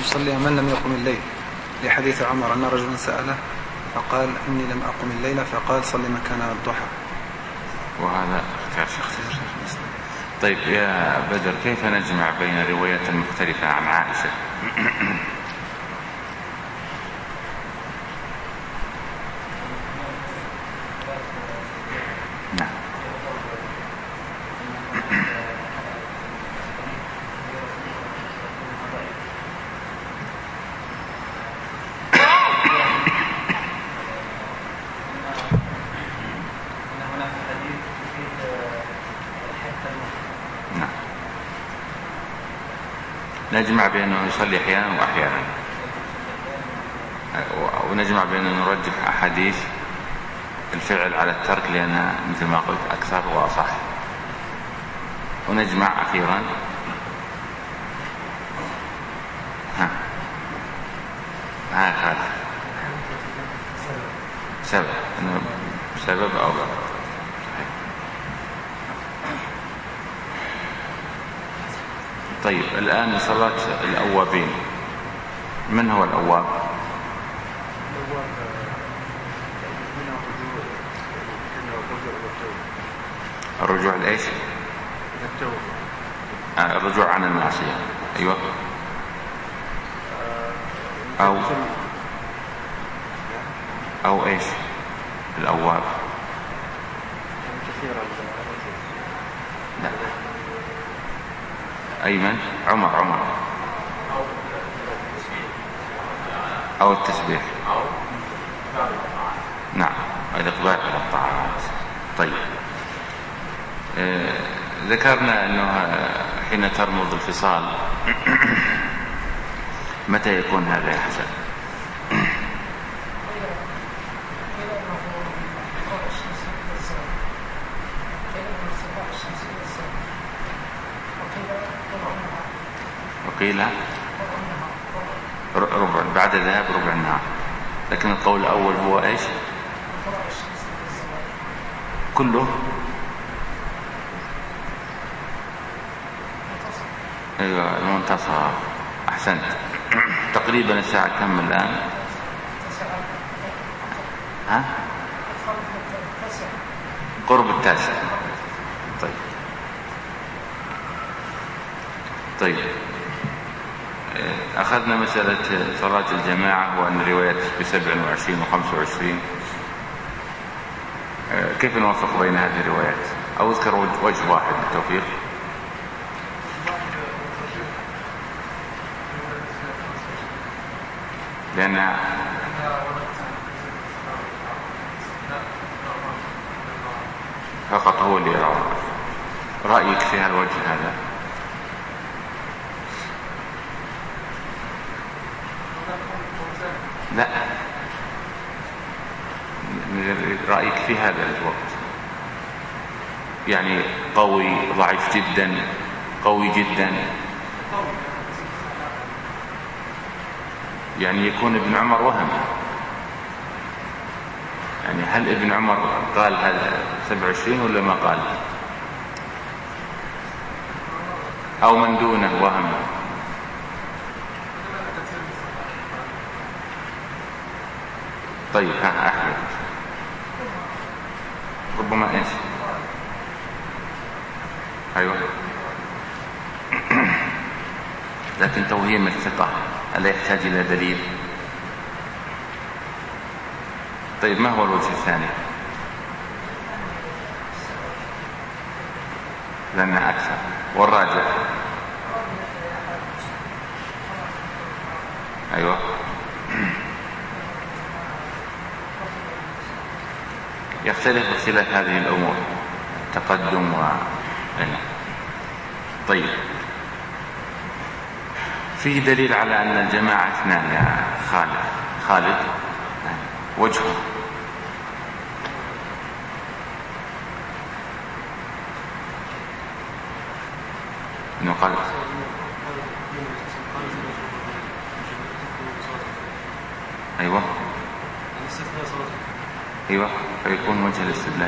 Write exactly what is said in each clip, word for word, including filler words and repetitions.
يصلي من لم يقم الليل، لحديث عمر أن رجلا سأله فقال إني لم أقم الليل، فقال صلي مكان الضحى. وهذا اختيار شخصي. طيب يا بدر، كيف نجمع بين روايات مختلفة عن عائشة؟ نعم. نجمع بأنه يصلي أحيانا وأحيانا، ونجمع بأنه نرجح أحاديث الفعل على الترك لأنها مثل ما قلت أكثر وأصح، ونجمع أخيرا ها ها هذا سبب إنه سبب أو غير. طيب الآن صلاة الأوابين، من هو الأواب؟ الرجوع لإيش؟ آه الرجوع عن المعصية. أيوة. أو أو إيش الأواب؟ لا. أيمن عمر عمر أو التسبيح. نعم، الإقبال على الطاعات. طيب آه ذكرنا أنه حين ترمض الفصال متى يكون هذا يا حسن؟ وقيل ربع بعد ذهاب ربع النهار، لكن القول الأول هو إيش؟ كله. أيوة المنتصف. أحسنت. تقريبا الساعة كم الآن؟ ها؟ قرب التاسع. طيب طيب أخذنا مسألة صلاة الجماعة وأن الروايات بسبع وعشرين وخمس وعشرين، كيف نوفق بين هذه الروايات؟ أو اذكر وجه واحد بالتوفيق. لأن فقط هو اللي يرى. رأيك في هالوجه هذا؟ لا، رأيك في هذا الوقت يعني قوي ضعيف جدا قوي جدا، يعني يكون ابن عمر وهم. يعني هل ابن عمر قال هذا سبع وعشرين ولا ما قال؟ أو من دونه وهم؟ طيب ها أحمد، ربما إيش؟ أيوة. لكن توهيم الثقة ألا يحتاج إلى دليل؟ طيب ما هو الوجه الثاني؟ لأنها أكثر. والراجع؟ أيوة. يختلف اختلاف هذه الأمور، تقدم و طيب فيه دليل على أن الجماعة اثنان يا خالد خالد وجهه. إنه قال أيوة أيوة فيكون وجه الاستدلال.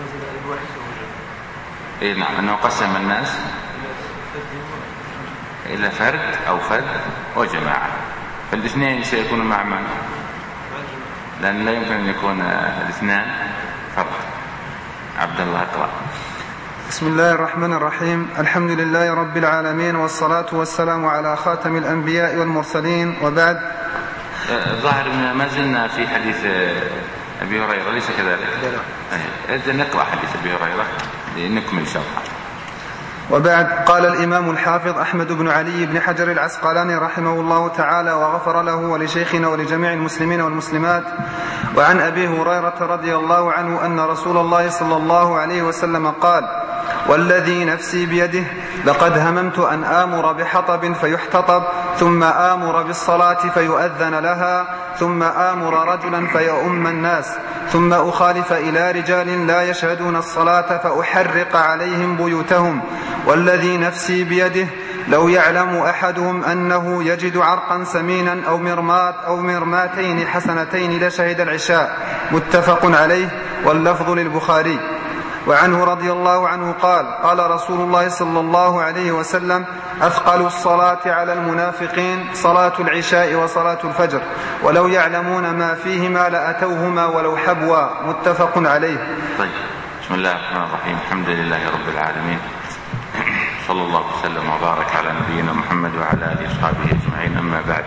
إيه نعم، أنه قسم الناس إلى فرد أو فرد وجماعة، فالاثنين سيكونوا مع من؟ لأن لا يمكن أن يكون الاثنان فرد. عبد الله اقرأ. بسم الله الرحمن الرحيم. الحمد لله رب العالمين، والصلاة والسلام على خاتم الأنبياء والمرسلين، وبعد. ظاهر ما زلنا في حديث أبي هريرة، ليس كذلك؟ إذن نقرأ حديث أبي هريرة لنكمل شرحه. وبعد. قال الإمام الحافظ أحمد بن علي بن حجر العسقلاني رحمه الله تعالى وغفر له ولشيخنا ولجميع المسلمين والمسلمات: وعن أبي هريرة رضي الله عنه أن رسول الله صلى الله عليه وسلم قال: والذي نفسي بيده لقد هممت أن آمر بحطب فيحتطب، ثم آمر بالصلاة فيؤذن لها، ثم آمر رجلا فيؤم الناس، ثم أخالف إلى رجال لا يشهدون الصلاة فأحرق عليهم بيوتهم. والذي نفسي بيده لو يعلم أحدهم أنه يجد عرقا سمينا أو مرمات أو مرماتين حسنتين لشهد العشاء. متفق عليه، واللفظ للبخاري. وعنه رضي الله عنه قال: قال رسول الله صلى الله عليه وسلم: أثقل الصلاة على المنافقين صلاة العشاء وصلاة الفجر، ولو يعلمون ما فيهما لأتوهما ولو حبوا. متفق عليه. طيب، بسم الله الرحمن الرحيم. الحمد لله رب العالمين، صلى الله وسلم وبارك على نبينا محمد وعلى آله وصحبه أجمعين. أما بعد،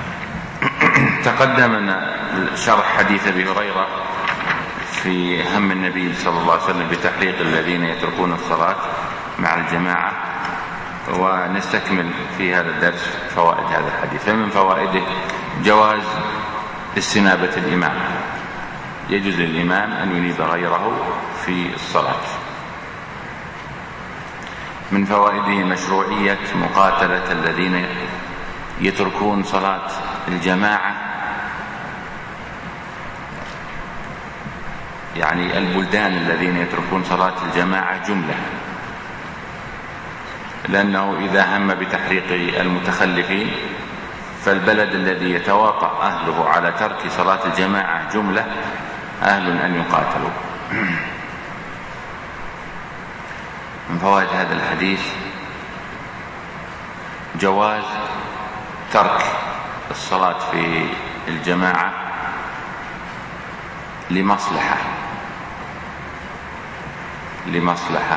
تقدمنا شرح حديث أبي هريرة في هم النبي صلى الله عليه وسلم بتحريق الذين يتركون الصلاة مع الجماعة، ونستكمل في هذا الدرس فوائد هذا الحديث. فمن فوائده جواز استنابة الإمام، يجوز للإمام أن ينيب غيره في الصلاة. من فوائده مشروعية مقاتلة الذين يتركون صلاة الجماعة، يعني البلدان الذين يتركون صلاة الجماعة جملة، لأنه إذا هم بتحريق المتخلفين فالبلد الذي يتواطأ أهله على ترك صلاة الجماعة جملة أهل أن يقاتلوا. من فوائد هذا الحديث جواز ترك الصلاة في الجماعة لمصلحة لمصلحة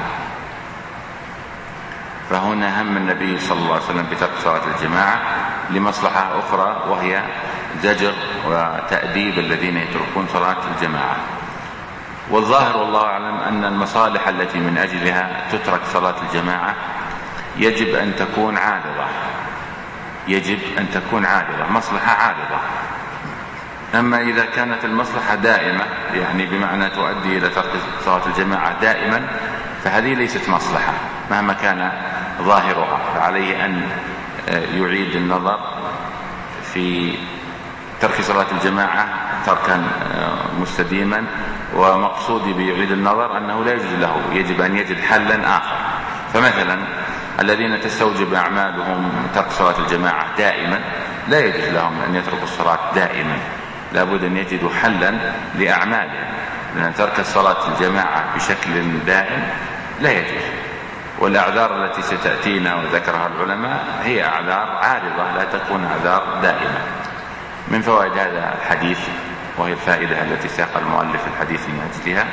فهنا هم النبي صلى الله عليه وسلم بترك صلاة الجماعة لمصلحة أخرى، وهي زجر وتأديب الذين يتركون صلاة الجماعة. والظاهر والله أعلم أن المصالح التي من أجلها تترك صلاة الجماعة يجب أن تكون عارضة، يجب أن تكون عارضة، مصلحة عارضة. أما إذا كانت المصلحة دائمة، يعني بمعنى تؤدي إلى ترك صلاة الجماعة دائما، فهذه ليست مصلحة مهما كان ظاهرها، فعليه أن يعيد النظر في ترك صلاة الجماعة تركا مستديما. ومقصودي بيعيد النظر أنه لا يجوز له، يجب أن يجد حلا آخر. فمثلا الذين تستوجب أعمالهم ترك صلاة الجماعة دائما لا يجوز لهم أن يتركوا الصلاة دائما، لابد أن يجدوا حلا لأعمالهم، لأن ترك الصلاة الجماعة بشكل دائم لا يجوز. والأعذار التي ستأتينا وذكرها العلماء هي أعذار عارضة، لا تكون أعذار دائمة. من فوائد هذا الحديث، وهي الفائدة التي ساق المؤلف الحديث من أجلها،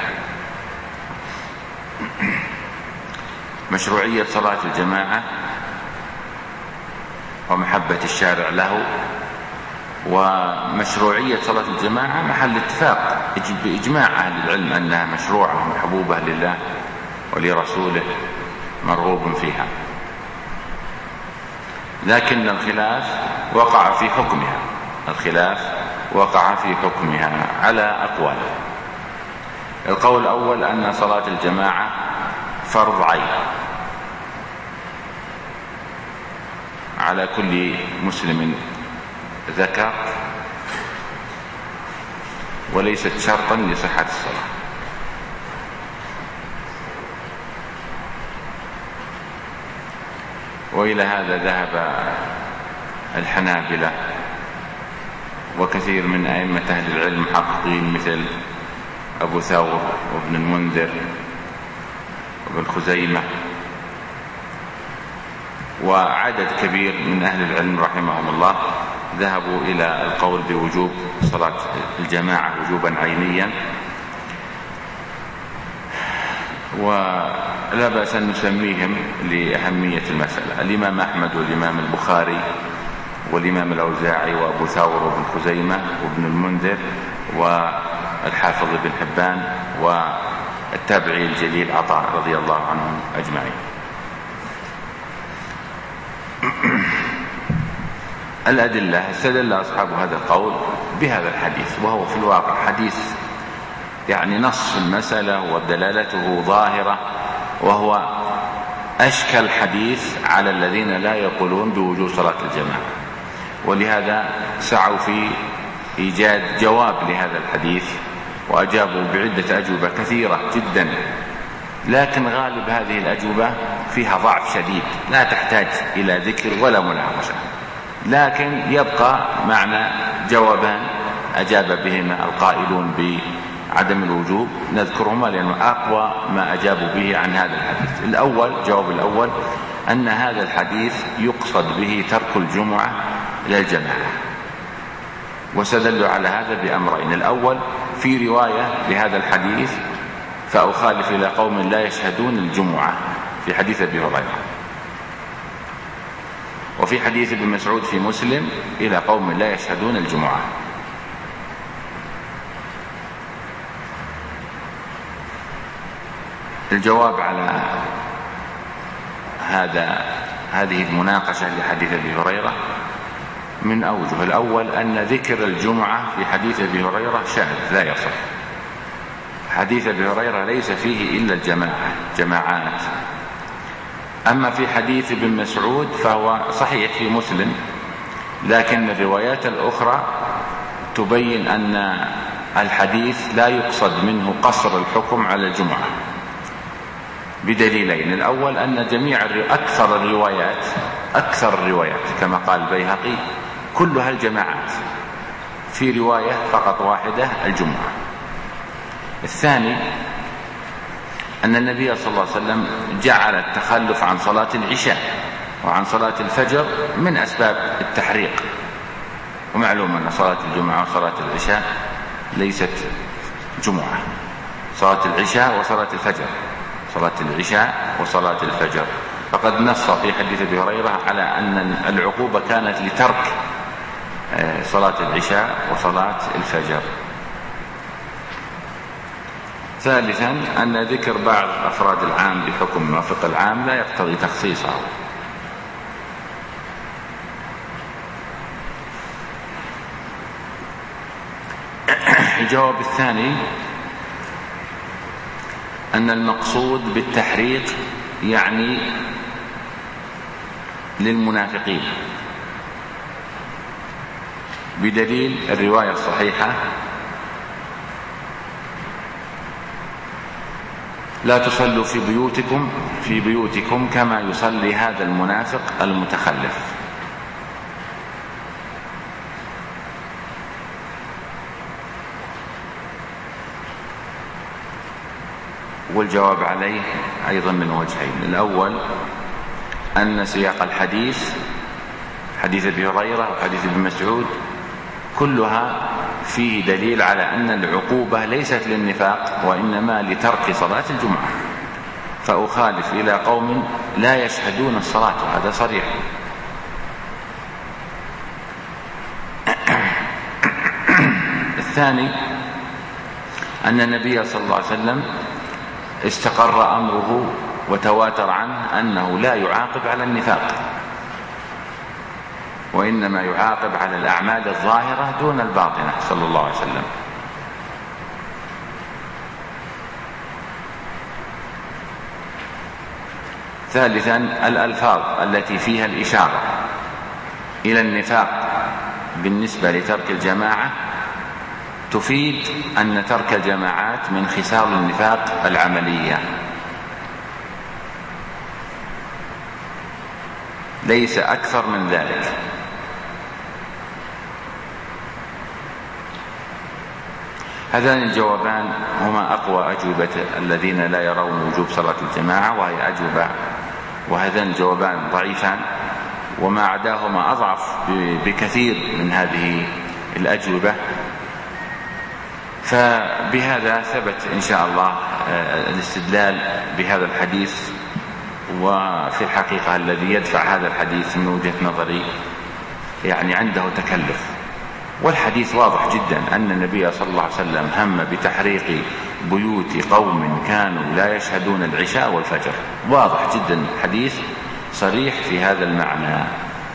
مشروعية صلاة الجماعة ومحبة الشارع له. ومشروعية صلاة الجماعة محل اتفاق بإجماع أهل العلم أنها مشروعة محبوبة لله ولرسوله مرغوب فيها، لكن الخلاف وقع في حكمها الخلاف وقع في حكمها على أقوال. القول الأول أن صلاة الجماعة فرض عين على كل مسلم ذكر، وليست شرطا لصحة الصلاة. وإلى هذا ذهب الحنابلة وكثير من أئمة أهل العلم محققين مثل أبو ثور وابن المنذر وابن خزيمة وعدد كبير من أهل العلم رحمهم الله ذهبوا إلى القول بوجوب صلاة الجماعة وجوبا عينيا، ولا بأس أن نسميهم لأهمية المسألة. الإمام أحمد والإمام البخاري والإمام الأوزاعي وأبو ثور وابن خزيمة وابن المنذر والحافظ بن حبان والتابعي الجليل عطاء رضي الله عنهم أجمعين. الأدلة: استدل أصحاب هذا القول بهذا الحديث، وهو في الواقع حديث يعني نص المسألة ودلالته ظاهرة، وهو أشكل حديث على الذين لا يقولون بوجوب صلاة الجماعة، ولهذا سعوا في إيجاد جواب لهذا الحديث وأجابوا بعدة أجوبة كثيرة جدا، لكن غالب هذه الأجوبة فيها ضعف شديد لا تحتاج إلى ذكر ولا مناقشة، لكن يبقى معنا جوابان أجاب بهما القائلون بعدم الوجوب نذكرهما لأنه أقوى ما أجابوا به عن هذا الحديث. الأول، جواب الأول، أن هذا الحديث يقصد به ترك الجمعة إلى الجماعة، واستدلوا على هذا بأمرين: الأول في رواية لهذا الحديث فأخالف إلى قوم لا يشهدون الجمعة في حديث أبي هريرة، وفي حديث ابن مسعود في مسلم إلى قوم لا يشهدون الجمعة. الجواب على هذا هذه المناقشة لحديث أبي هريرة من أوجه: الأول أن ذكر الجمعة في حديث أبي هريرة شاذ لا يصح. حديث أبي هريرة ليس فيه إلا الجماعة جماعات. أما في حديث ابن مسعود فهو صحيح في مسلم، لكن الروايات الأخرى تبين أن الحديث لا يقصد منه قصر الحكم على الجمعة بدليلين: الأول أن جميع أكثر الروايات أكثر الروايات كما قال البيهقي كلها الجماعات، في رواية فقط واحدة الجمعة. الثاني أن النبي صلى الله عليه وسلم جعل التخلف عن صلاة العشاء وعن صلاة الفجر من أسباب التحريق، ومعلوم أن صلاة الجمعة وصلاة العشاء ليست جمعة، صلاة العشاء وصلاة الفجر، صلاة العشاء وصلاة الفجر. فقد نص في حديث أبي هريرة على أن العقوبة كانت لترك صلاة العشاء وصلاة الفجر. ثالثا أن ذكر بعض أفراد العام بحكم موافق العام لا يقتضي تخصيصه. الجواب الثاني أن المقصود بالتحريق يعني للمنافقين بدليل الرواية الصحيحة: لا تصلوا في بيوتكم في بيوتكم كما يصلي هذا المنافق المتخلف. والجواب عليه أيضا من وجهين: الأول أن سياق الحديث حديث أبي هريرة وحديث ابن مسعود كلها فيه دليل على أن العقوبة ليست للنفاق وإنما لترك صلاة الجمعة، فأخالف إلى قوم لا يشهدون الصلاة، هذا صريح. الثاني أن النبي صلى الله عليه وسلم استقر أمره وتواتر عنه أنه لا يعاقب على النفاق، وإنما يعاقب على الأعمال الظاهرة دون الباطنة صلى الله عليه وسلم. ثالثا الألفاظ التي فيها الإشارة إلى النفاق بالنسبة لترك الجماعة تفيد أن ترك الجماعات من خصال النفاق العملية، ليس أكثر من ذلك. هذان الجوابان هما أقوى أجوبة الذين لا يرون وجوب صلاة الجماعة، وهي أجوبة وهذان الجوابان ضعيفان وما عداهما أضعف بكثير من هذه الأجوبة. فبهذا ثبت إن شاء الله الاستدلال بهذا الحديث. وفي الحقيقة الذي يدفع هذا الحديث من وجهة نظري يعني عنده تكلف، والحديث واضح جدا أن النبي صلى الله عليه وسلم هم بتحريق بيوت قوم كانوا لا يشهدون العشاء والفجر. واضح جدا، حديث صريح في هذا المعنى.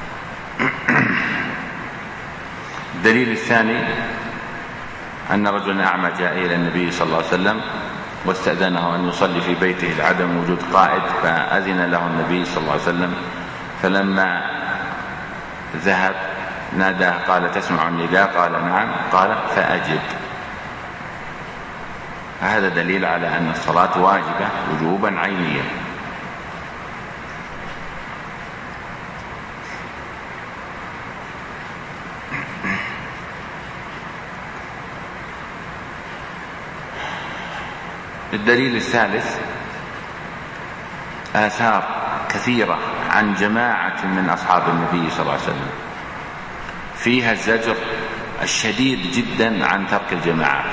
الدليل الثاني أن رجلا أعمى جاء إلى النبي صلى الله عليه وسلم واستأذنه أن يصلي في بيته لعدم وجود قائد، فأذن له النبي صلى الله عليه وسلم. فلما ذهب ناداه قال: تسمع النداء؟ قال: نعم. قال: فأجب. هذا دليل على أن الصلاة واجبة وجوبا عينيا. الدليل الثالث آثار كثيرة عن جماعة من أصحاب النبي صلى الله عليه وسلم فيها الزجر الشديد جدا عن ترك الجماعات،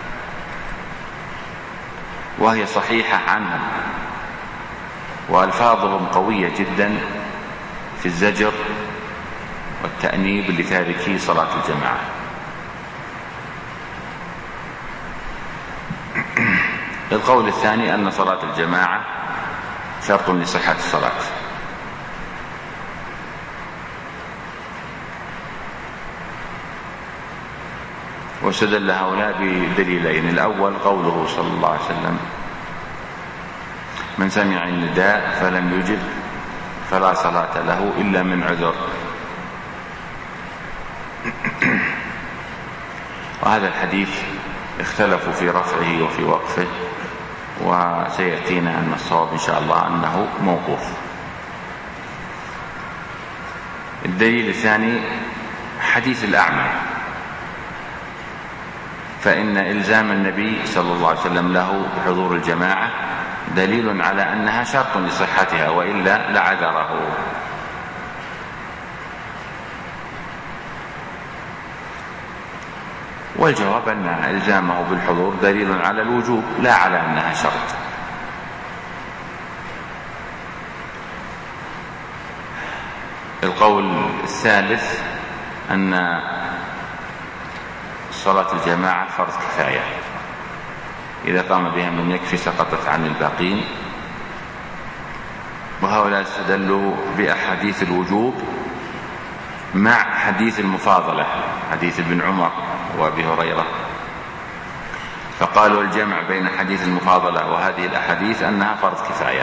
وهي صحيحة عنهم، وألفاظهم قوية جدا في الزجر والتأنيب لتاركي صلاة الجماعة. القول الثاني أن صلاة الجماعة شرط لصحة الصلاة، واستدل هؤلاء بدليلين. الأول قوله صلى الله عليه وسلم: من سمع النداء فلم يجب فلا صلاة له إلا من عذر. وهذا الحديث اختلفوا في رفعه وفي وقفه، وسيأتينا أن الصواب إن شاء الله أنه موقوف. الدليل الثاني حديث الأعمى، فإن إلزام النبي صلى الله عليه وسلم له بحضور الجماعة دليل على أنها شرط لصحتها، وإلا لعذره. والجواب أن إلزامه بالحضور دليل على الوجوب لا على أنها شرط. القول الثالث أن صلاة الجماعة فرض كفاية، إذا قام بها من يكفي سقطت عن الباقين. وهؤلاء استدلوا بأحاديث الوجوب مع حديث المفاضلة، حديث ابن عمر وابي هريرة، فقالوا الجمع بين حديث المفاضلة وهذه الأحاديث أنها فرض كفاية.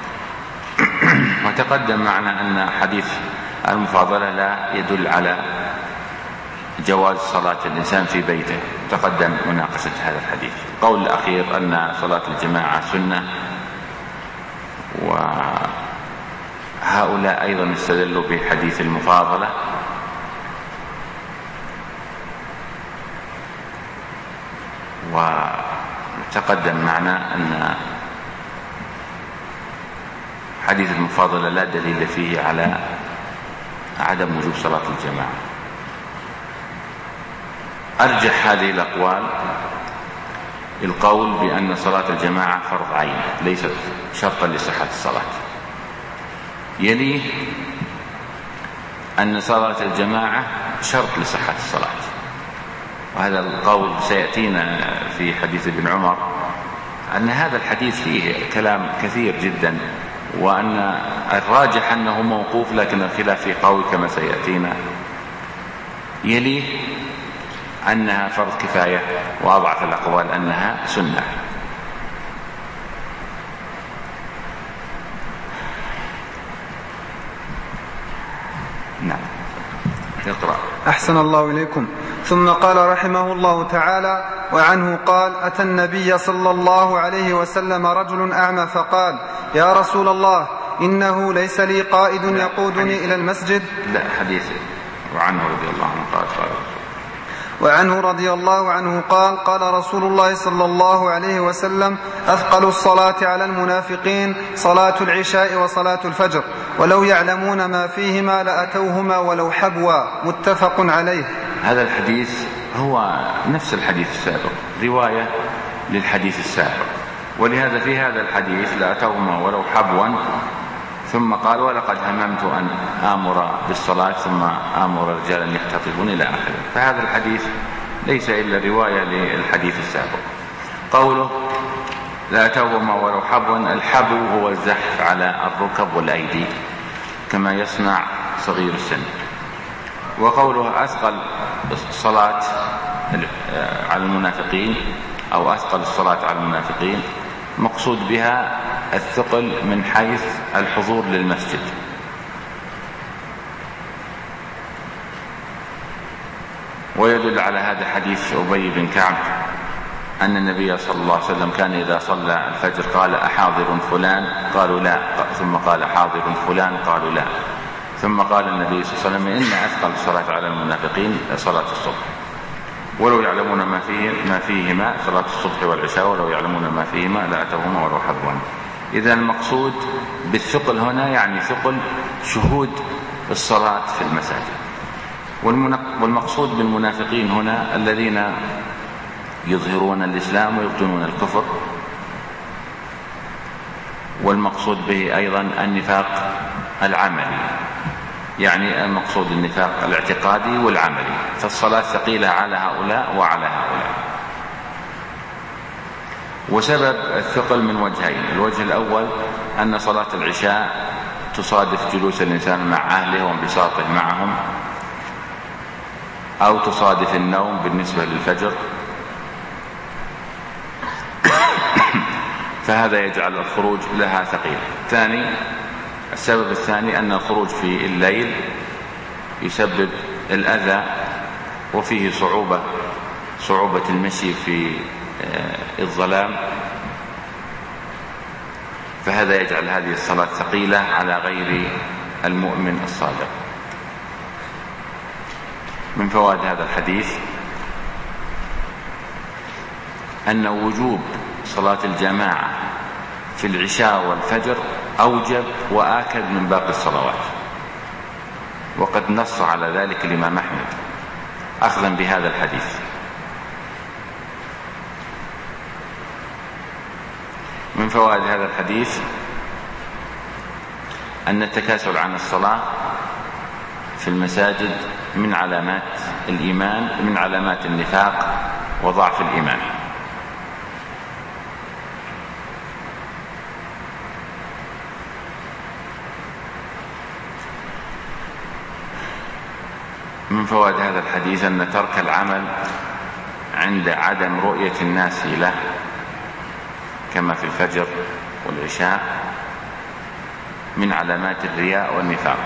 وتقدم معنا أن حديث المفاضلة لا يدل على جواز صلاة الإنسان في بيته، تقدم مناقشة هذا الحديث. القول الأخير أن صلاة الجماعة سنة، وهؤلاء أيضا استدلوا بحديث المفاضلة، وتقدم معنا أن حديث المفاضلة لا دليل فيه على عدم وجوب صلاة الجماعة. أرجح هذه الأقوال القول بأن صلاة الجماعة فرض عين ليست شرطا لصحة الصلاة. يليه أن صلاة الجماعة شرط لصحة الصلاة، وهذا القول سيأتينا في حديث ابن عمر، أن هذا الحديث فيه كلام كثير جدا، وأن الراجح أنه موقوف، لكن الخلاف فيه قوي كما سيأتينا. يليه أنها فرض كفاية، وأضعف الأقوال أنها سنة. نعم، اقرأ. أحسن الله إليكم. ثم قال رحمه الله تعالى: وعنه قال: أتى النبي صلى الله عليه وسلم رجل أعمى فقال: يا رسول الله، إنه ليس لي قائد يقودني إلى المسجد. لا، حديث وعنه رضي الله عنه قال قال وعنه رضي الله عنه قال قال رسول الله صلى الله عليه وسلم أثقل الصلاة على المنافقين صلاة العشاء وصلاة الفجر ولو يعلمون ما فيهما لأتوهما ولو حبوا. متفق عليه. هذا الحديث هو نفس الحديث السابق، رواية للحديث السابق، ولهذا في هذا الحديث لأتوهما ولو حبوا، ثم قال ولقد هممت أن آمر بالصلاة ثم آمر رجالا يحتطبون إلى آخره. فهذا الحديث ليس إلا رواية للحديث السابق. قوله لأتوهما ولو حبوا، الحبو هو الزحف على الركب والأيدي كما يصنع صغير السن. وقوله أثقل الصلاة على المنافقين أو أثقل الصلاة على المنافقين مقصود بها الثقل من حيث الحضور للمسجد، ويدل على هذا حديث أبي بن كعب أن النبي صلى الله عليه وسلم كان إذا صلى الفجر قال أحاضر فلان؟ قالوا لا، ثم قال حاضر فلان؟ قالوا لا، ثم قال النبي صلى الله عليه وسلم إن أثقل الصلاة على المنافقين صلاة الصبح ولو يعلمون ما فيه ما فيهما صلاة الصبح والعشاء ولو يعلمون ما فيهما لأتوهما ولو حبوا. إذا المقصود بالثقل هنا يعني ثقل شهود الصلاة في المساجد. والمقصود بالمنافقين هنا الذين يظهرون الإسلام ويبطنون الكفر، والمقصود به أيضا النفاق العملي، يعني المقصود النفاق الاعتقادي والعملي. فالصلاة ثقيلة على هؤلاء وعلى هؤلاء. وسبب الثقل من وجهين: الوجه الأول أن صلاة العشاء تصادف جلوس الإنسان مع أهله وانبساطه معهم، أو تصادف النوم بالنسبة للفجر، فهذا يجعل الخروج لها ثقيل. ثاني السبب الثاني أن الخروج في الليل يسبب الأذى وفيه صعوبة صعوبة المشي في الظلام، فهذا يجعل هذه الصلاة ثقيلة على غير المؤمن الصادق. من فوائد هذا الحديث أن وجوب صلاة الجماعة في العشاء والفجر أوجب وآكد من باقي الصلوات، وقد نص على ذلك الإمام أحمد أخذا بهذا الحديث. من فوائد هذا الحديث أن التكاسل عن الصلاة في المساجد من علامات الإيمان، من علامات النفاق وضعف الإيمان. من فوائد هذا الحديث أن ترك العمل عند عدم رؤية الناس له كما في الفجر والعشاء من علامات الرياء والنفاق.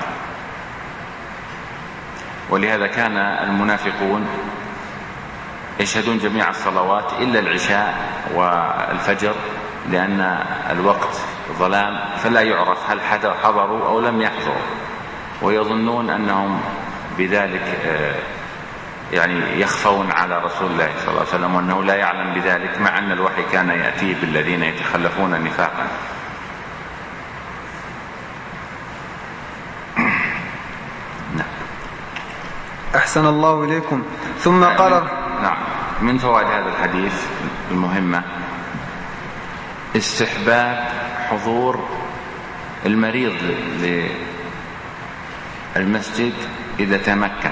ولهذا كان المنافقون يشهدون جميع الصلوات إلا العشاء والفجر، لأن الوقت ظلام فلا يعرف هل حضروا أو لم يحضروا، ويظنون أنهم بذلك يعني يخفون على رسول الله صلى الله عليه وسلم، وأنه لا يعلم بذلك، مع أن الوحي كان يأتيه بالذين يتخلفون نفاقا. أحسن الله إليكم. ثم قال نعم من فوائد هذا الحديث المهمة استحباب حضور المريض للمسجد إذا تمكن،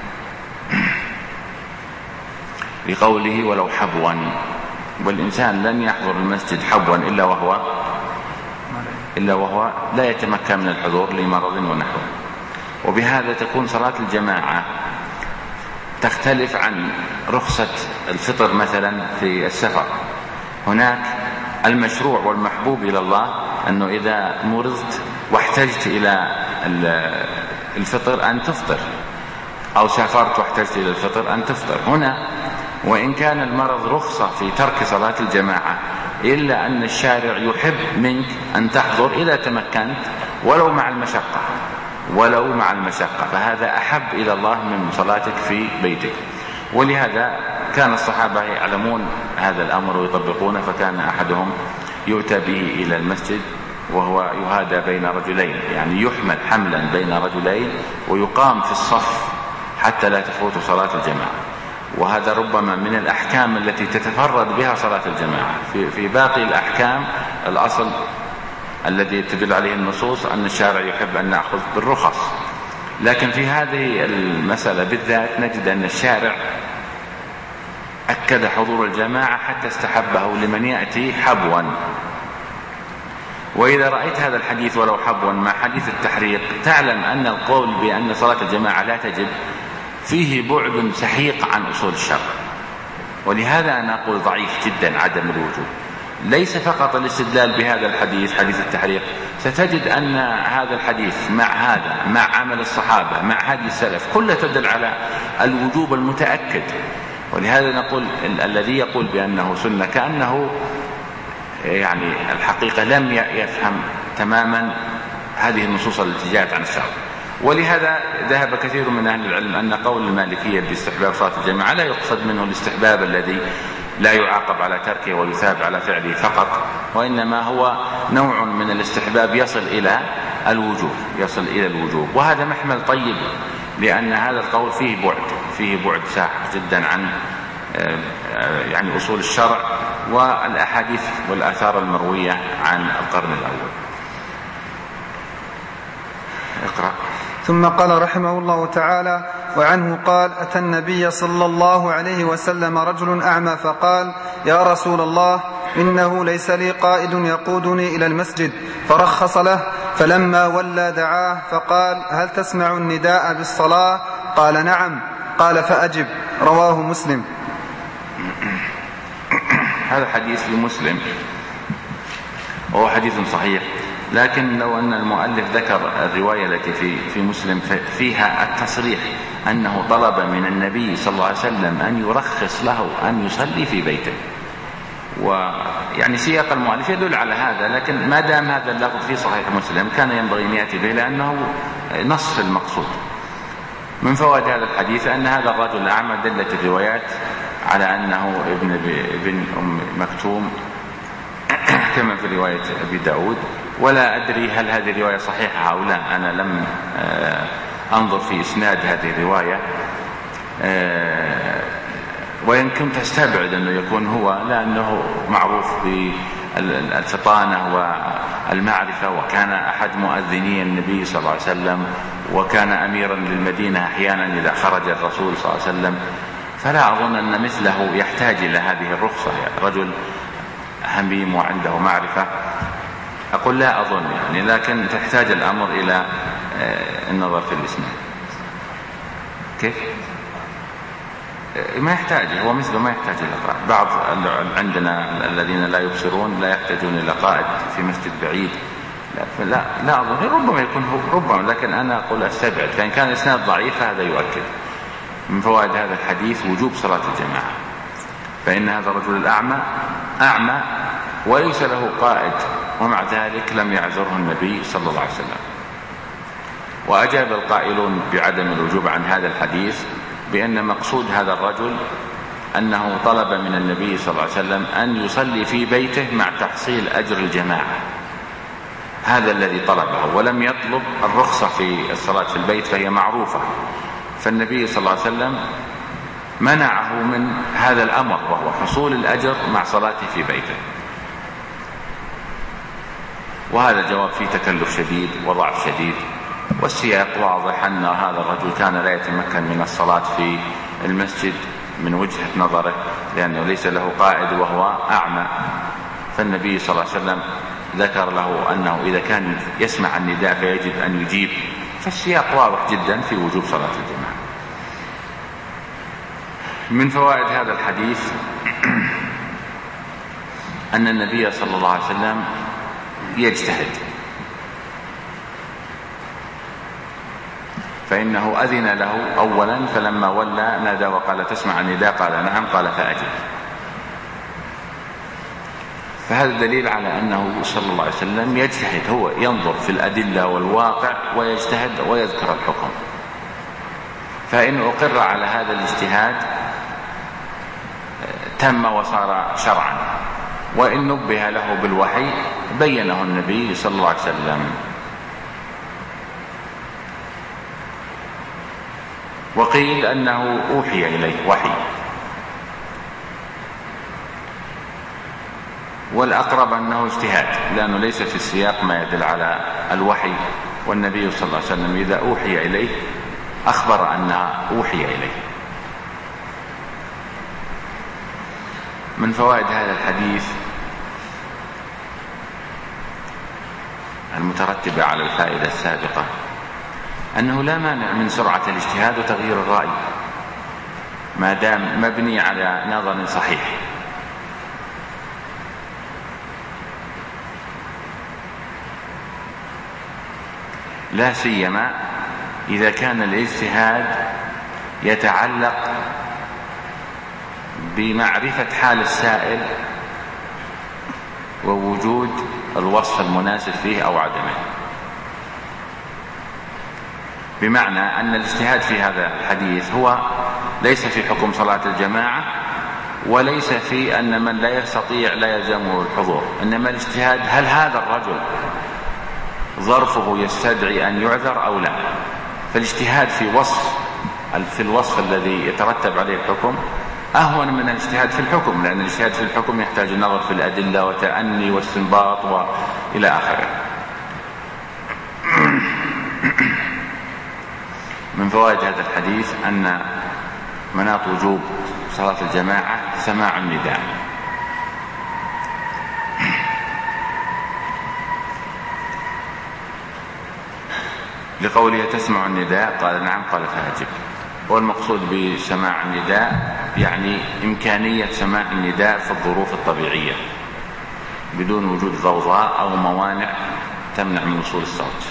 لقوله ولو حبوا، والإنسان لن يحضر المسجد حبوا إلا وهو إلا وهو لا يتمكن من الحضور لمرض ونحوه. وبهذا تكون صلاة الجماعة تختلف عن رخصة الفطر مثلا في السفر. هناك المشروع والمحبوب إلى الله أنه إذا مرضت واحتجت إلى الفطر أن تفطر، أو سافرت واحتجت إلى الفطر أن تفطر. هنا وإن كان المرض رخصة في ترك صلاة الجماعة، إلا أن الشارع يحب منك أن تحضر إذا تمكنت ولو مع المشقة ولو مع المشقة فهذا أحب إلى الله من صلاتك في بيتك. ولهذا كان الصحابة يعلمون هذا الأمر ويطبقونه، فكان أحدهم يؤتى به إلى المسجد وهو يهادى بين رجلين، يعني يحمل حملا بين رجلين ويقام في الصف حتى لا تفوت صلاة الجماعة. وهذا ربما من الأحكام التي تتفرد بها صلاة الجماعة. في, في باقي الأحكام الأصل الذي تدل عليه النصوص أن الشارع يحب أن نأخذ بالرخص، لكن في هذه المسألة بالذات نجد أن الشارع أكد حضور الجماعة حتى استحبه لمن يأتي حبوا. وإذا رأيت هذا الحديث ولو حبوا مع حديث التحريق تعلم أن القول بأن صلاة الجماعة لا تجب فيه بعد سحيق عن أصول الشرع. ولهذا أنا أقول ضعيف جدا عدم الوجوب. ليس فقط الاستدلال بهذا الحديث حديث التحريق، ستجد أن هذا الحديث مع هذا مع عمل الصحابة مع هدي السلف كلها تدل على الوجوب المتأكد. ولهذا نقول الذي يقول بأنه سنة كأنه يعني الحقيقة لم يفهم تماما هذه النصوص التي جاءت عن الشرع. ولهذا ذهب كثير من أهل العلم أن قول المالكية باستحباب صلاة الجماعة لا يقصد منه الاستحباب الذي لا يعاقب على تركه ويثاب على فعله فقط، وإنما هو نوع من الاستحباب يصل إلى الوجوب يصل إلى الوجوب وهذا محمل طيب، لأن هذا القول فيه بعد فيه بعد ساحق جدا عن يعني أصول الشرع والأحاديث والآثار المروية عن القرن الأول. اقرأ. ثم قال رحمه الله تعالى: وعنه قال: أتى النبي صلى الله عليه وسلم رجل أعمى فقال: يا رسول الله، إنه ليس لي قائد يقودني إلى المسجد، فرخص له. فلما ولى دعاه فقال: هل تسمع النداء بالصلاة؟ قال: نعم. قال: فأجب. رواه مسلم. هذا حديث في مسلم وهو حديث صحيح، لكن لو أن المؤلف ذكر الرواية التي في في مسلم فيها التصريح أنه طلب من النبي صلى الله عليه وسلم أن يرخص له أن يصلي في بيته، ويعني سياق المؤلف يدل على هذا، لكن ما دام هذا اللفظ في صحيح مسلم كان ينبغي أن يأتي به لأنه نص المقصود. من فوائد هذا الحديث أن هذا الرجل الأعمى دلت الروايات على أنه ابن ابن أم مكتوم كما في رواية أبي داود، ولا أدري هل هذه الرواية صحيحة أو لا، أنا لم أنظر في إسناد هذه الرواية، وإن كنت أستبعد أنه يكون هو، لأنه معروف بالفطانة والمعرفة، وكان أحد مؤذني النبي صلى الله عليه وسلم، وكان أميرا للمدينة أحيانا إذا خرج الرسول صلى الله عليه وسلم، فلا أظن أن مثله يحتاج إلى هذه الرخصة، يعني رجل هميم وعنده معرفة، أقول لا أظن يعني، لكن تحتاج الأمر إلى النظر في الإسناد. كيف؟ ما يحتاج، هو مثله ما يحتاج إلى قائد. بعض عندنا الذين لا يبصرون لا يحتاجون إلى قائد في مسجد بعيد، لا لا, لا أظن، ربما يكون هو ربما، لكن أنا أقول أستبعد، فإن كان الإسناد ضعيف هذا يؤكد. من فوائد هذا الحديث وجوب صلاة الجماعة، فإن هذا الرجل الأعمى أعمى وليس له قائد، ومع ذلك لم يعذره النبي صلى الله عليه وسلم. وأجاب القائلون بعدم الوجوب عن هذا الحديث بأن مقصود هذا الرجل أنه طلب من النبي صلى الله عليه وسلم أن يصلي في بيته مع تحصيل أجر الجماعة، هذا الذي طلبه، ولم يطلب الرخصة في الصلاة في البيت فهي معروفة، فالنبي صلى الله عليه وسلم منعه من هذا الأمر وهو حصول الأجر مع صلاته في بيته. وهذا الجواب فيه تكلف شديد وضعف شديد، والسياق واضح أن هذا الرجل كان لا يتمكن من الصلاة في المسجد من وجهة نظره، لأنه ليس له قائد وهو أعمى، فالنبي صلى الله عليه وسلم ذكر له أنه إذا كان يسمع النداء فيجب أن يجيب، فالسياق واضح جدا في وجوب صلاة الجماعة. من فوائد هذا الحديث أن النبي صلى الله عليه وسلم يجتهد، فإنه أذن له أولا، فلما ولى نادى وقال: تسمع النداء؟ قال: نعم. قال: فأجب. فهذا دليل على أنه صلى الله عليه وسلم يجتهد، هو ينظر في الأدلة والواقع ويجتهد ويذكر الحكم، فإن أقر على هذا الاجتهاد تم وصار شرعا، وإن نبه له بالوحي بينه النبي صلى الله عليه وسلم. وقيل أنه أوحي إليه وحي، والأقرب أنه اجتهاد، لأنه ليس في السياق ما يدل على الوحي، والنبي صلى الله عليه وسلم إذا أوحي إليه أخبر أنها أوحي إليه. من فوائد هذا الحديث المترتبة على الفائدة السابقة أنه لا مانع من سرعة الاجتهاد وتغيير الرأي ما دام مبني على نظر صحيح. لا سيما إذا كان الاجتهاد يتعلق بمعرفة حال السائل ووجود الوصف المناسب فيه أو عدمه. بمعنى أن الاجتهاد في هذا الحديث هو ليس في حكم صلاة الجماعة، وليس في أن من لا يستطيع لا يلزمه الحضور، إنما الاجتهاد هل هذا الرجل ظرفه يستدعي أن يعذر أو لا. فالاجتهاد في وصف في الوصف الذي يترتب عليه الحكم أهون من الاجتهاد في الحكم، لأن الاجتهاد في الحكم يحتاج النظر في الأدلة وتأني واستنباط وإلى آخره. من فوائد هذا الحديث أن مناط وجوب صلاة الجماعة سماع النداء. لقوله تسمع النداء قال نعم، قال فأجب. والمقصود بسماع النداء يعني إمكانية سماع النداء في الظروف الطبيعية بدون وجود ضوضاء أو موانع تمنع من وصول الصوت.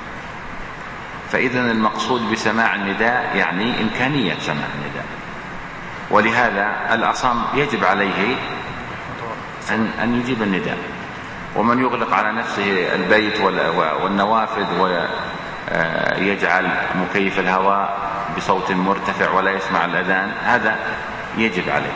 فإذا المقصود بسماع النداء يعني إمكانية سماع النداء، ولهذا الأصم يجب عليه أن, أن يجيب النداء. ومن يغلق على نفسه البيت والنوافذ ويجعل مكيف الهواء بصوت مرتفع ولا يسمع الأذان هذا يجب عليه.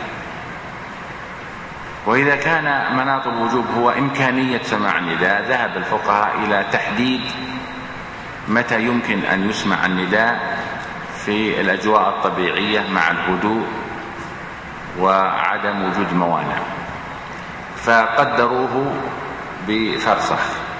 وإذا كان مناط الوجوب هو إمكانية سماع النداء ذهب الفقهاء إلى تحديد متى يمكن أن يسمع النداء في الأجواء الطبيعية مع الهدوء وعدم وجود موانع، فقدروه بفرسخ.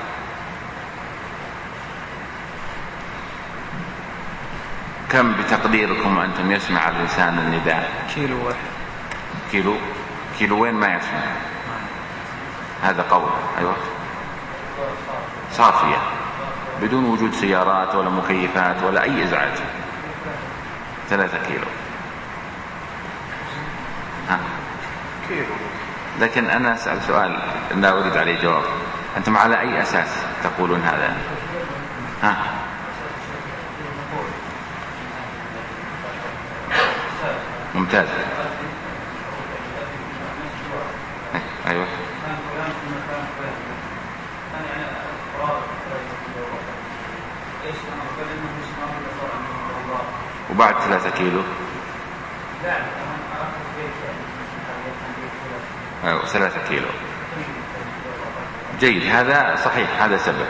كم بتقديركم أنتم يسمع الإنسان النداء؟ كيلو واحد. كيلو كيلوين ما يسمع. هذا قول. أيوة صافية بدون وجود سيارات ولا مكيفات ولا أي إزعاج. ثلاثة كيلو. ها. كيلو. لكن أنا أسأل سؤال لا أريد عليه جواب. أنتم على أي أساس تقولون هذا؟ ها. ممتاز. أيوة. وبعد ثلاثة كيلو أيوة ثلاثة كيلو جيد. هذا صحيح، هذا سبب.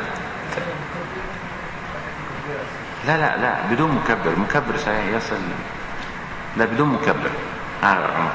لا لا لا بدون مكبر. مكبر سيصل. لا بدون مكبر. آه عمر.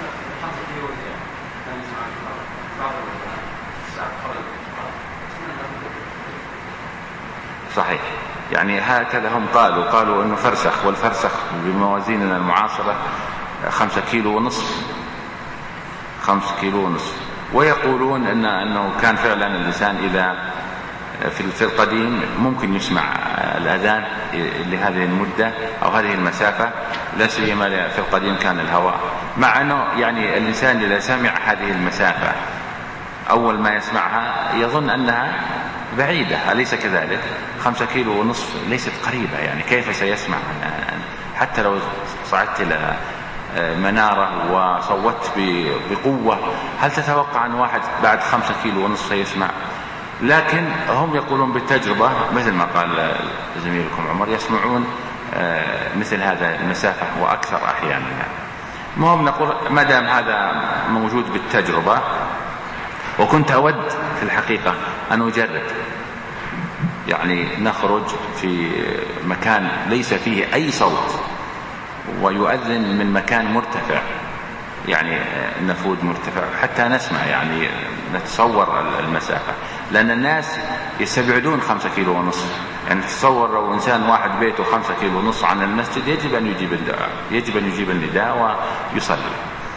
صحيح. يعني هكذا هم قالوا قالوا انه فرسخ، والفرسخ بموازيننا المعاصرة خمسة كيلو ونصف. خمسة كيلو ونصف. ويقولون إن أنه كان فعلا الإنسان إذا في القديم ممكن يسمع الأذان لهذه المدة أو هذه المسافة، لا سيما في القديم كان الهواء، مع أنه يعني الإنسان إذا سمع هذه المسافة أول ما يسمعها يظن أنها بعيدة، أليس كذلك؟ خمسة كيلو ونصف ليست قريبة، يعني كيف سيسمع؟ حتى لو صعدت إلى منارة وصوت بقوة هل تتوقع أن واحد بعد خمسة كيلو ونصف سيسمع؟ لكن هم يقولون بالتجربة مثل ما قال زميلكم عمر يسمعون مثل هذا المسافة وأكثر أحيانا. المهم نقول ما دام هذا موجود بالتجربة، وكنت أود في الحقيقة أن أجرب، يعني نخرج في مكان ليس فيه أي صوت ويؤذن من مكان مرتفع، يعني نفود مرتفع حتى نسمع، يعني نتصور المسافة، لأن الناس يستبعدون خمسة كيلو ونصف. يعني تصور لو إنسان واحد بيته خمسة كيلو ونصف عن المسجد يجب أن يجيب النداء، يجب أن يجيب النداء ويصلي.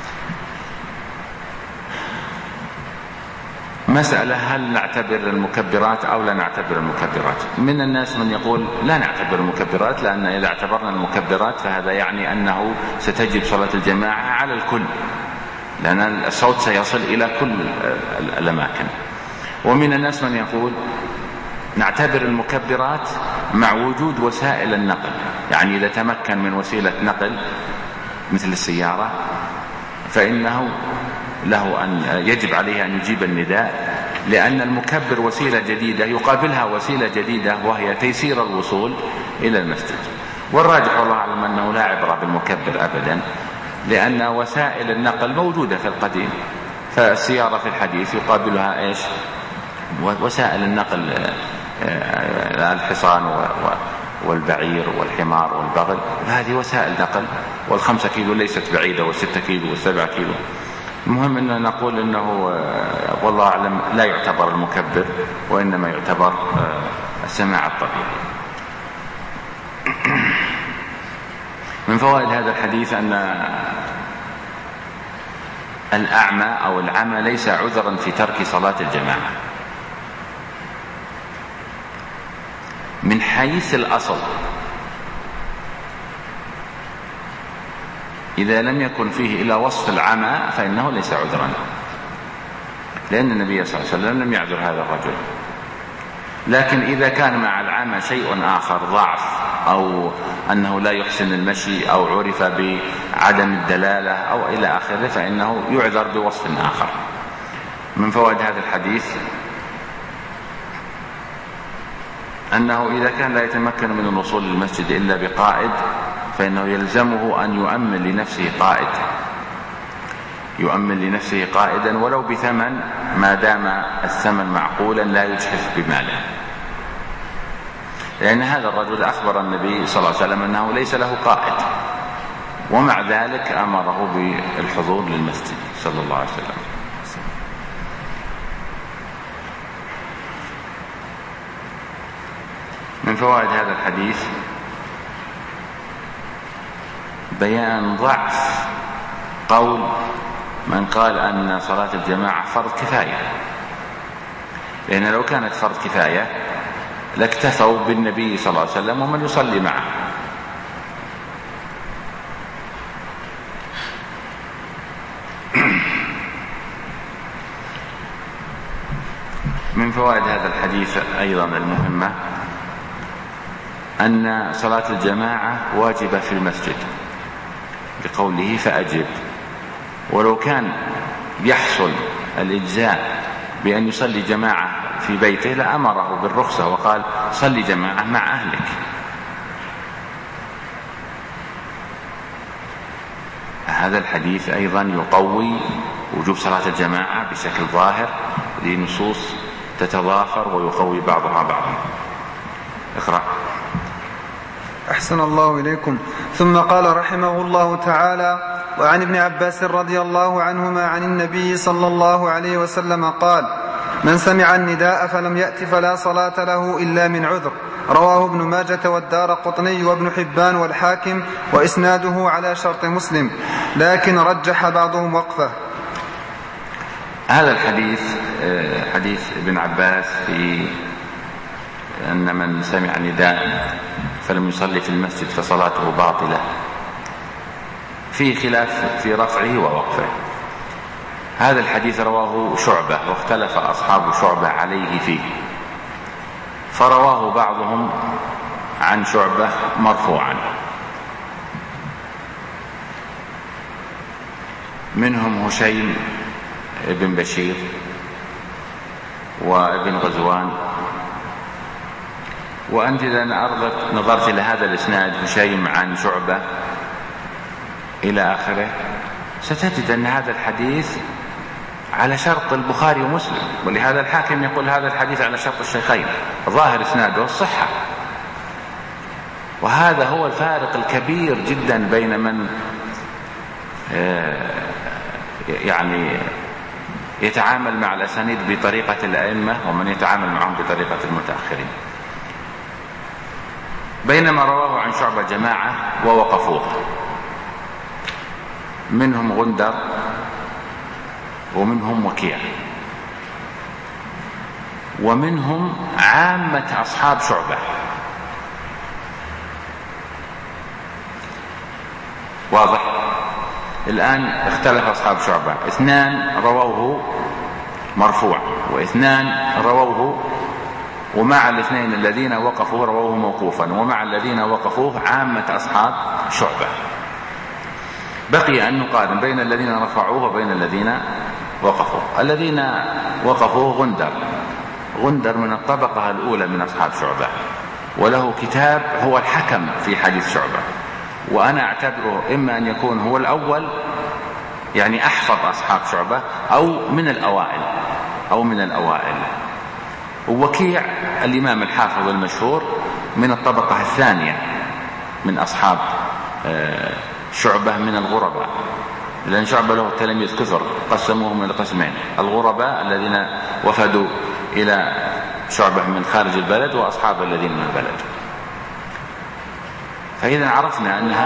مسألة هل نعتبر المكبرات أو لا نعتبر المكبرات؟ من الناس من يقول لا نعتبر المكبرات، لأن إذا اعتبرنا المكبرات فهذا يعني أنه ستجب صلاة الجماعة على الكل، لأن الصوت سيصل إلى كل الأماكن. ومن الناس من يقول نعتبر المكبرات مع وجود وسائل النقل، يعني إذا تمكن من وسيلة نقل مثل السيارة فإنه له أن يجب عليه أن يجيب النداء، لأن المكبر وسيلة جديدة يقابلها وسيلة جديدة وهي تيسير الوصول إلى المسجد. والراجح والله أعلم أنه لا عبرة بالمكبر أبدا، لأن وسائل النقل موجودة في القديم، فالسيارة في الحديث يقابلها إيش؟ وسائل النقل، الحصان والبعير والحمار والبغل، هذه وسائل نقل، والخمسة كيلو ليست بعيدة والستة كيلو والسبعة كيلو. المهم أنه نقول أنه والله أعلم لا يعتبر المكبر، وإنما يعتبر السماع الطبيعي. من فوائد هذا الحديث أن الأعمى أو العمى ليس عذرا في ترك صلاة الجماعة من حيث الأصل، إذا لم يكن فيه إلا وصف العمى فإنه ليس عذرا، لأن النبي صلى الله عليه وسلم لم يعذر هذا الرجل. لكن إذا كان مع العمى شيء آخر، ضعف أو أنه لا يحسن المشي أو عرف بعدم الدلالة أو إلى آخره، فإنه يعذر بوصف آخر. من فوائد هذا الحديث أنه إذا كان لا يتمكن من الوصول للمسجد إلا بقائد فإنه يلزمه أن يؤمن لنفسه قائد، يؤمن لنفسه قائدا ولو بثمن، ما دام الثمن معقولا لا يجحف بماله، لأن هذا الرجل أخبر النبي صلى الله عليه وسلم أنه ليس له قائد، ومع ذلك أمره بالحضور للمسجد صلى الله عليه وسلم. من فوائد هذا الحديث بيان ضعف قول من قال أن صلاة الجماعة فرض كفاية، لأن لو كانت فرض كفاية لاكتفوا بالنبي صلى الله عليه وسلم ومن يصلي معه. من فوائد هذا الحديث أيضا المهمة أن صلاة الجماعة واجبة في المسجد بقوله فأجب، ولو كان يحصل الإجزاء بأن يصلي جماعة في بيته لأمره بالرخصة وقال صلي جماعة مع أهلك. هذا الحديث أيضا يقوي وجوب صلاة الجماعة بشكل ظاهر لنصوص تتضافر ويقوي بعضها بعضا. اقرأ. أحسن الله إليكم. ثم قال رحمه الله تعالى: وعن ابن عباس رضي الله عنهما عن النبي صلى الله عليه وسلم قال: من سمع النداء فلم يأت فلا صلاة له إلا من عذر. رواه ابن ماجة والدارقطني وابن حبان والحاكم، وإسناده على شرط مسلم، لكن رجح بعضهم وقفه. هذا الحديث حديث ابن عباس في أن من سمع نداء فلم يصلي في المسجد فصلاته باطلة، فيه خلاف في رفعه ووقفه. هذا الحديث رواه شعبة واختلف أصحاب شعبة عليه فيه، فرواه بعضهم عن شعبة مرفوعا، منهم هشيم ابن بشير وابن غزوان. وأنت إذا نظرت إلى هذا الإسناد هشيم عن شعبة إلى آخره ستجد أن هذا الحديث على شرط البخاري ومسلم، ولهذا الحاكم يقول هذا الحديث على شرط الشيخين، ظاهر إسناده الصحة. وهذا هو الفارق الكبير جدا بين من يعني يتعامل مع الأسانيد بطريقة الأئمة ومن يتعامل معهم بطريقة المتأخرين. بينما رواه عن شعبة جماعة ووقفوه، منهم غندر ومنهم وكيع ومنهم عامة أصحاب شعبة. واضح؟ الآن اختلف أصحاب شعبة، اثنان رووه مرفوع واثنان رووه، ومع الاثنين الذين وقفوا رووه موقوفا، ومع الذين وقفوه عامة أصحاب شعبة. بقي أن نقارن بين الذين رفعوه وبين الذين وقفوه. الذين وقفوه غندر، غندر من الطبقة الأولى من أصحاب شعبة، وله كتاب هو الحكم في حديث شعبة، وأنا أعتبره إما أن يكون هو الأول يعني أحفظ أصحاب شعبة، أو من الأوائل أو من الأوائل. ووكيع الإمام الحافظ المشهور من الطبقة الثانية من أصحاب شعبة من الغرباء، لأن شعبة له تلاميذ كثر قسموهم إلى قسمين: الغرباء الذين وفدوا إلى شعبة من خارج البلد، وأصحاب الذين من البلد. فإذا عرفنا أنها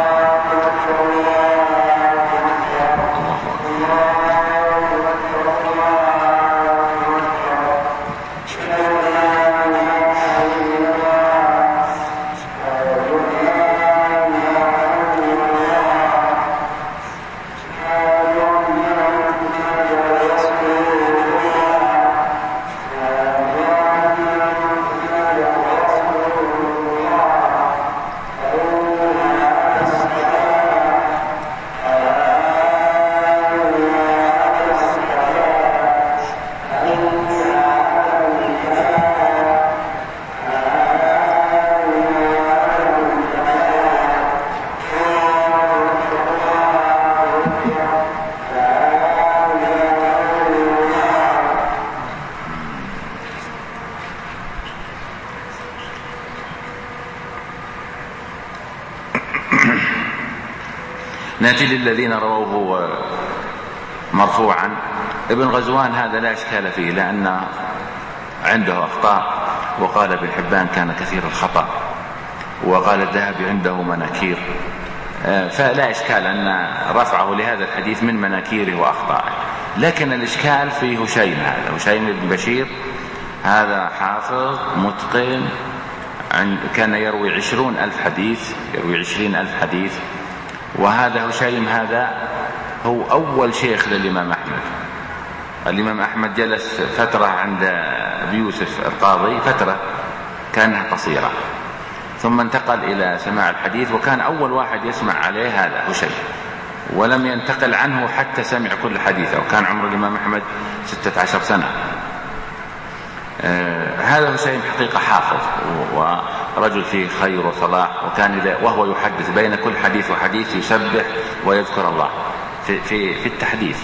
نأتي للذين رووه مرفوعا. ابن غزوان هذا لا إشكال فيه، لأن عنده أخطاء، وقال ابن حبان كان كثير الخطأ، وقال الذهبي عنده مناكير، فلا إشكال أن رفعه لهذا الحديث من مناكيره وأخطائه. لكن الإشكال في هشيم، هذا هشيم بن بشير هذا حافظ متقن، كان يروي عشرون ألف حديث، يروي عشرين ألف حديث. وهذا هشيم هذا هو أول شيخ للإمام أحمد. الإمام أحمد جلس فترة عند أبي يوسف القاضي، فترة كانها قصيرة، ثم انتقل إلى سماع الحديث، وكان أول واحد يسمع عليه هذا هشيم، ولم ينتقل عنه حتى سمع كل حديثه، وكان عمر الإمام أحمد ستة عشر سنة. آه هذا هشيم حقيقة حافظ ورجل فيه خير وصلاح، وكان وهو يحدث بين كل حديث وحديث يسبح ويذكر الله في, في, في التحديث.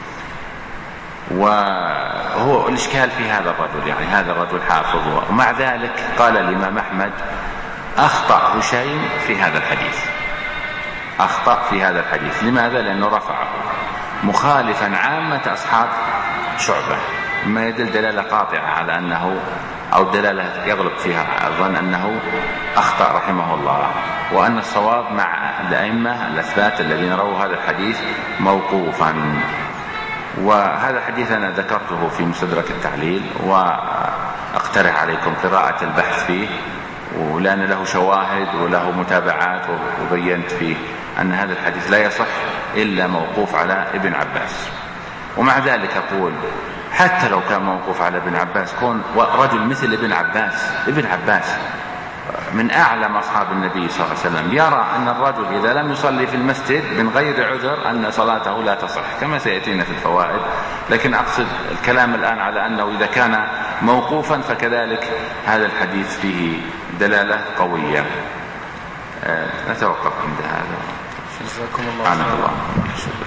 وهو الإشكال في هذا الرجل، يعني هذا الرجل حافظ، ومع ذلك قال الإمام أحمد أخطأ هشيم في هذا الحديث، أخطأ في هذا الحديث. لماذا؟ لأنه رفعه مخالفا عامة أصحاب شعبة، ما يدل دلالة قاطعة على أنه، أو دلالة يغلب فيها الظن أنه أخطأ رحمه الله، وأن الصواب مع الأئمة الأثبات الذين رووا هذا الحديث موقوفا. وهذا الحديث أنا ذكرته في مستدرك التعليل، وأقترح عليكم قراءة البحث فيه، ولأن له شواهد وله متابعات، وبينت فيه أن هذا الحديث لا يصح إلا موقوف على ابن عباس. ومع ذلك أقول حتى لو كان موقوف على ابن عباس، كون رجل مثل ابن عباس، ابن عباس من أعلم أصحاب النبي صلى الله عليه وسلم، يرى أن الرجل إذا لم يصلي في المسجد من غير عذر أن صلاته لا تصح، كما سيأتينا في الفوائد. لكن أقصد الكلام الآن على أنه إذا كان موقوفا فكذلك هذا الحديث فيه دلالة قوية. أه نتوقف عند هذا. جزاكم الله خيرا.